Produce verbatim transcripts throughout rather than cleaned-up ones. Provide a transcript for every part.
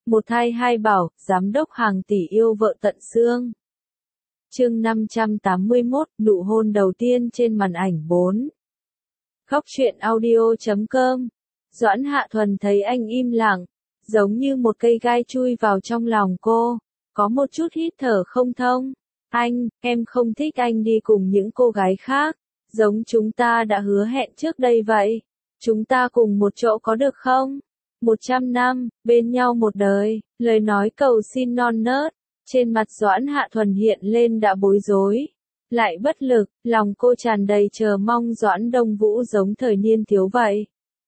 Một thai hai bảo, giám đốc hàng tỷ yêu vợ tận xương. Chương năm trăm tám mươi mốt, nụ hôn đầu tiên trên màn ảnh bốn. Khóc chuyện audio chấm com. Doãn Hạ Thuần thấy anh im lặng, giống như một cây gai chui vào trong lòng cô, có một chút hít thở không thông. Anh, em không thích anh đi cùng những cô gái khác, giống chúng ta đã hứa hẹn trước đây vậy. Chúng ta cùng một chỗ có được không? Một trăm năm, bên nhau một đời, lời nói cầu xin non nớt, trên mặt Doãn Hạ Thuần hiện lên đã bối rối, lại bất lực, lòng cô tràn đầy chờ mong Doãn Đông Vũ giống thời niên thiếu vậy.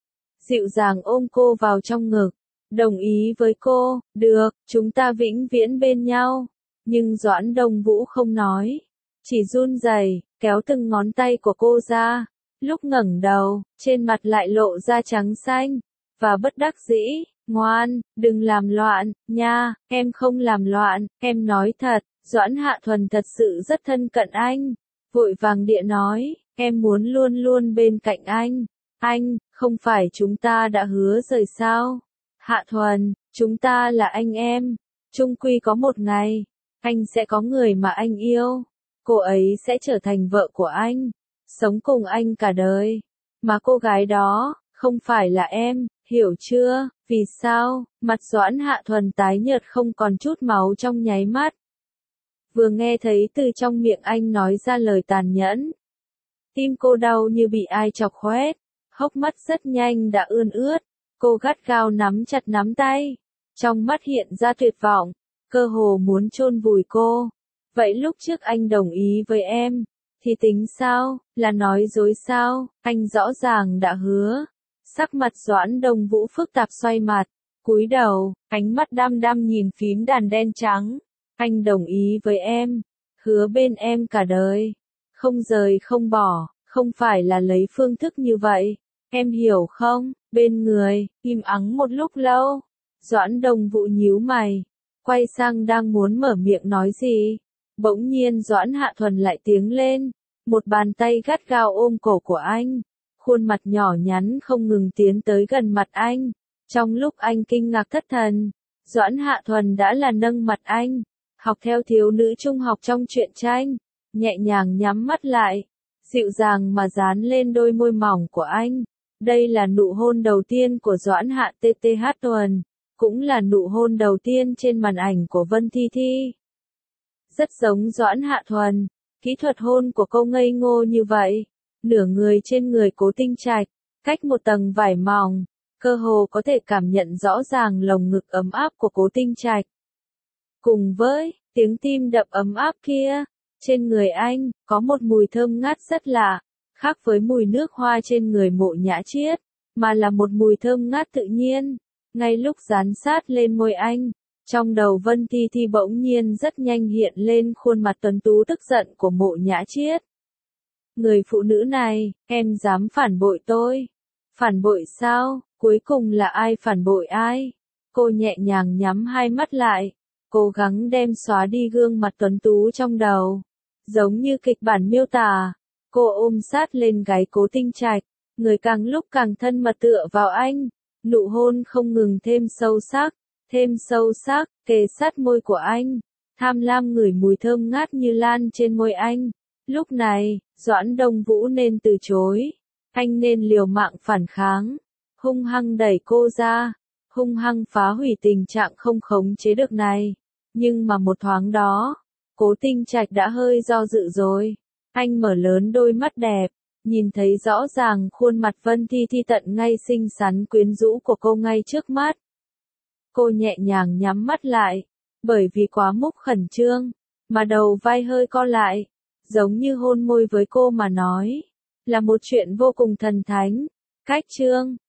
Dịu dàng ôm cô vào trong ngực, đồng ý với cô, được, chúng ta vĩnh viễn bên nhau. Nhưng Doãn Đông Vũ không nói, chỉ run rẩy, kéo từng ngón tay của cô ra, lúc ngẩng đầu, trên mặt lại lộ ra trắng xanh, và bất đắc dĩ, ngoan, đừng làm loạn, nha, em không làm loạn, em nói thật. Doãn Hạ Thuần thật sự rất thân cận anh, vội vàng địa nói, em muốn luôn luôn bên cạnh anh. Anh, không phải chúng ta đã hứa rồi sao? Hạ Thuần, chúng ta là anh em, chung quy có một ngày, anh sẽ có người mà anh yêu, cô ấy sẽ trở thành vợ của anh, sống cùng anh cả đời, mà cô gái đó, không phải là em, hiểu chưa? Vì sao? Mặt Doãn Hạ Thuần tái nhợt không còn chút máu trong nháy mắt. Vừa nghe thấy từ trong miệng anh nói ra lời tàn nhẫn, tim cô đau như bị ai chọc khoét, hốc mắt rất nhanh đã ươn ướt, cô gắt gao nắm chặt nắm tay, trong mắt hiện ra tuyệt vọng, cơ hồ muốn chôn vùi cô. Vậy lúc trước anh đồng ý với em, thì tính sao, là nói dối sao, anh rõ ràng đã hứa. Sắc mặt Doãn Đông Vũ phức tạp xoay mặt, cúi đầu, ánh mắt đăm đăm nhìn phím đàn đen trắng. Anh đồng ý với em, hứa bên em cả đời, không rời không bỏ, không phải là lấy phương thức như vậy, em hiểu không? Bên người, im ắng một lúc lâu, Doãn Đông Vũ nhíu mày, quay sang đang muốn mở miệng nói gì, bỗng nhiên Doãn Hạ Thuần lại tiếng lên, một bàn tay gắt gao ôm cổ của anh, khuôn mặt nhỏ nhắn không ngừng tiến tới gần mặt anh. Trong lúc anh kinh ngạc thất thần, Doãn Hạ Thuần đã là nâng mặt anh, học theo thiếu nữ trung học trong truyện tranh, nhẹ nhàng nhắm mắt lại, dịu dàng mà dán lên đôi môi mỏng của anh. Đây là nụ hôn đầu tiên của Doãn Hạ tê tê hát Thuần, cũng là nụ hôn đầu tiên trên màn ảnh của Vân Thi Thi. Rất giống Doãn Hạ Thuần, kỹ thuật hôn của cô ngây ngô như vậy, nửa người trên người Cố Tinh Trạch, cách một tầng vải mỏng, cơ hồ có thể cảm nhận rõ ràng lồng ngực ấm áp của Cố Tinh Trạch. Cùng với tiếng tim đập ấm áp kia, trên người anh có một mùi thơm ngát rất lạ, khác với mùi nước hoa trên người Mộ Nhã Chiết, mà là một mùi thơm ngát tự nhiên. Ngay lúc dán sát lên môi anh, trong đầu Vân Thi Thi bỗng nhiên rất nhanh hiện lên khuôn mặt tuấn tú tức giận của Mộ Nhã Chiết. Người phụ nữ này, em dám phản bội tôi? Phản bội sao? Cuối cùng là ai phản bội ai? Cô nhẹ nhàng nhắm hai mắt lại, cố gắng đem xóa đi gương mặt tuấn tú trong đầu. Giống như kịch bản miêu tả, cô ôm sát lên gáy Cố Tinh Trạch, người càng lúc càng thân mật tựa vào anh, nụ hôn không ngừng thêm sâu sắc, thêm sâu sắc, kề sát môi của anh, tham lam ngửi mùi thơm ngát như lan trên môi anh. Lúc này, Doãn Đông Vũ nên từ chối, anh nên liều mạng phản kháng, hung hăng đẩy cô ra, hung hăng phá hủy tình trạng không khống chế được này. Nhưng mà một thoáng đó, Cố Tinh Trạch đã hơi do dự rồi. Anh mở lớn đôi mắt đẹp, nhìn thấy rõ ràng khuôn mặt Vân Thi Thi tận ngay xinh xắn quyến rũ của cô ngay trước mắt. Cô nhẹ nhàng nhắm mắt lại, bởi vì quá mức khẩn trương, mà đầu vai hơi co lại, giống như hôn môi với cô mà nói, là một chuyện vô cùng thần thánh. Cách chương